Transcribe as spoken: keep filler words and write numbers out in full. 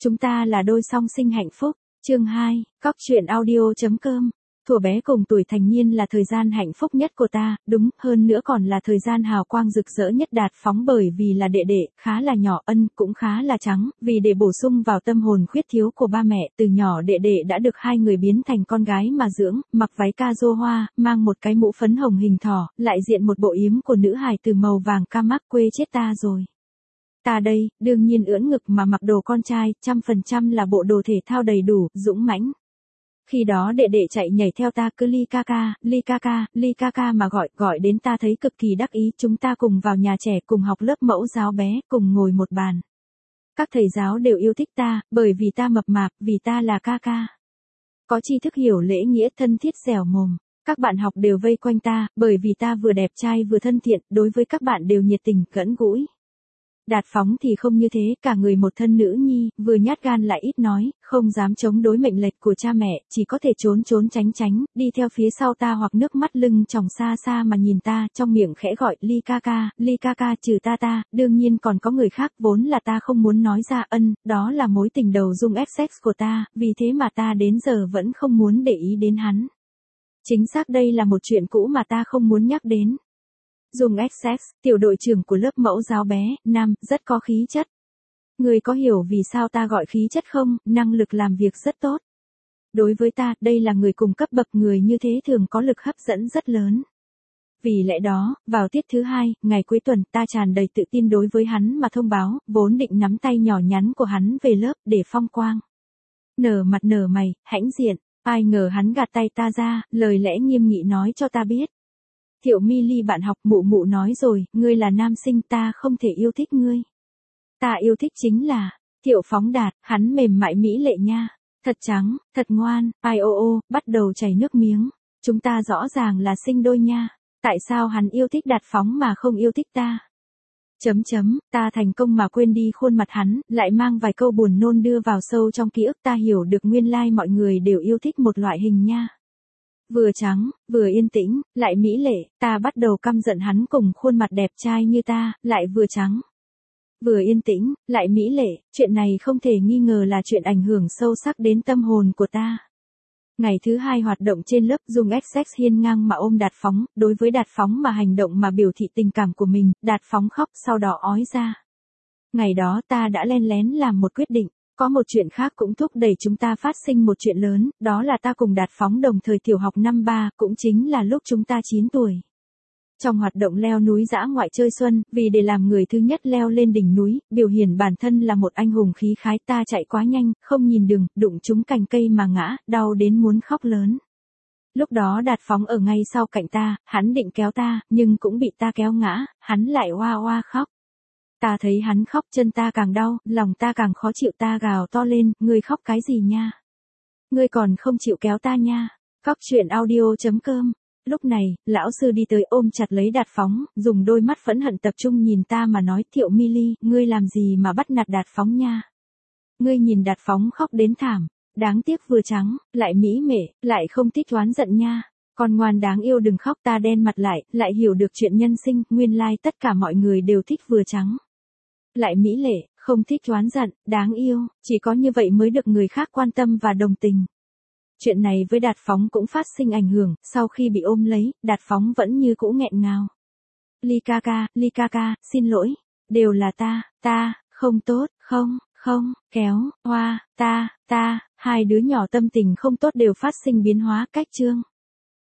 Chúng ta là đôi song sinh hạnh phúc. Chương hai, cóc truyện audio.com. Thuở bé cùng tuổi thành niên là thời gian hạnh phúc nhất của ta, đúng, hơn nữa còn là thời gian hào quang rực rỡ nhất Đạt Phóng bởi vì là đệ đệ, khá là nhỏ, Ân cũng khá là trắng, vì để bổ sung vào tâm hồn khuyết thiếu của ba mẹ, từ nhỏ đệ đệ đã được hai người biến thành con gái mà dưỡng, mặc váy ca rô hoa, mang một cái mũ phấn hồng hình thỏ, lại diện một bộ yếm của nữ hài từ màu vàng ca mắc, quê chết ta rồi. Ta đây, đương nhiên ưỡn ngực mà mặc đồ con trai, trăm phần trăm là bộ đồ thể thao đầy đủ, dũng mãnh. Khi đó đệ đệ chạy nhảy theo ta cứ ly ca ca, ly ca ca, ly ca ca mà gọi, gọi đến ta thấy cực kỳ đắc ý, chúng ta cùng vào nhà trẻ, cùng học lớp mẫu giáo bé, cùng ngồi một bàn. Các thầy giáo đều yêu thích ta, bởi vì ta mập mạp, vì ta là ca ca. Có tri thức hiểu lễ nghĩa, thân thiết dẻo mồm. Các bạn học đều vây quanh ta, bởi vì ta vừa đẹp trai vừa thân thiện, đối với các bạn đều nhiệt tình, gần gũi. Đạt Phóng thì không như thế, cả người một thân nữ nhi, vừa nhát gan lại ít nói, không dám chống đối mệnh lệnh của cha mẹ, chỉ có thể trốn trốn tránh tránh, đi theo phía sau ta hoặc nước mắt lưng tròng xa xa mà nhìn ta, trong miệng khẽ gọi, ly ca ca, ly ca ca, trừ ta ta, đương nhiên còn có người khác, vốn là ta không muốn nói ra. Ân, đó là mối tình đầu Dung ép ích của ta, vì thế mà ta đến giờ vẫn không muốn để ý đến hắn. Chính xác đây là một chuyện cũ mà ta không muốn nhắc đến. Dung ích ích, tiểu đội trưởng của lớp mẫu giáo bé, nam, rất có khí chất. Người có hiểu vì sao ta gọi khí chất không? Năng lực làm việc rất tốt. Đối với ta, đây là người cùng cấp bậc, người như thế thường có lực hấp dẫn rất lớn. Vì lẽ đó, vào tiết thứ hai, ngày cuối tuần, ta tràn đầy tự tin đối với hắn mà thông báo, vốn định nắm tay nhỏ nhắn của hắn về lớp để phong quang. Nở mặt nở mày, hãnh diện, ai ngờ hắn gạt tay ta ra, lời lẽ nghiêm nghị nói cho ta biết. Thiệu Mi Ly bạn học, mụ mụ nói rồi, ngươi là nam sinh, ta không thể yêu thích ngươi. Ta yêu thích chính là Thiệu Phóng Đạt, hắn mềm mại mỹ lệ nha, thật trắng, thật ngoan, ai ô ô, bắt đầu chảy nước miếng. Chúng ta rõ ràng là sinh đôi nha, tại sao hắn yêu thích Đạt Phóng mà không yêu thích ta? Chấm chấm, ta thành công mà quên đi khuôn mặt hắn, lại mang vài câu buồn nôn đưa vào sâu trong ký ức, ta hiểu được nguyên lai mọi người đều yêu thích một loại hình nha. Vừa trắng, vừa yên tĩnh, lại mỹ lệ, ta bắt đầu căm giận hắn cùng khuôn mặt đẹp trai như ta, lại vừa trắng, vừa yên tĩnh, lại mỹ lệ, chuyện này không thể nghi ngờ là chuyện ảnh hưởng sâu sắc đến tâm hồn của ta. Ngày thứ hai hoạt động trên lớp, Dung ích ích hiên ngang mà ôm Đạt Phóng, đối với Đạt Phóng mà hành động mà biểu thị tình cảm của mình, Đạt Phóng khóc, sau đó ói ra. Ngày đó ta đã len lén làm một quyết định. Có một chuyện khác cũng thúc đẩy chúng ta phát sinh một chuyện lớn, đó là ta cùng Đạt Phóng đồng thời tiểu học năm ba, cũng chính là lúc chúng ta chín tuổi. Trong hoạt động leo núi dã ngoại chơi xuân, vì để làm người thứ nhất leo lên đỉnh núi, biểu hiện bản thân là một anh hùng khí khái, ta chạy quá nhanh, không nhìn đường, đụng trúng cành cây mà ngã, đau đến muốn khóc lớn. Lúc đó Đạt Phóng ở ngay sau cạnh ta, hắn định kéo ta, nhưng cũng bị ta kéo ngã, hắn lại oa oa khóc. Ta thấy hắn khóc, chân ta càng đau, lòng ta càng khó chịu, ta gào to lên, ngươi khóc cái gì nha? Ngươi còn không chịu kéo ta nha. Cóc truyện audio.com. Lúc này, lão sư đi tới ôm chặt lấy Đạt Phóng, dùng đôi mắt phẫn hận tập trung nhìn ta mà nói, Thiệu Mi Ly, ngươi làm gì mà bắt nạt Đạt Phóng nha? Ngươi nhìn Đạt Phóng khóc đến thảm, đáng tiếc vừa trắng, lại mỹ mệ, lại không thích oán giận nha. Con ngoan đáng yêu đừng khóc, ta đen mặt lại, lại hiểu được chuyện nhân sinh, nguyên lai tất cả mọi người đều thích vừa trắng. Lại mỹ lệ, không thích oán giận, đáng yêu, chỉ có như vậy mới được người khác quan tâm và đồng tình. Chuyện này với Đạt Phóng cũng phát sinh ảnh hưởng, sau khi bị ôm lấy, Đạt Phóng vẫn như cũ nghẹn ngào. Ly ca ca, ly ca ca, xin lỗi, đều là ta, ta, không tốt, không, không, kéo, hoa, ta, ta, hai đứa nhỏ tâm tình không tốt đều phát sinh biến hóa cách chương.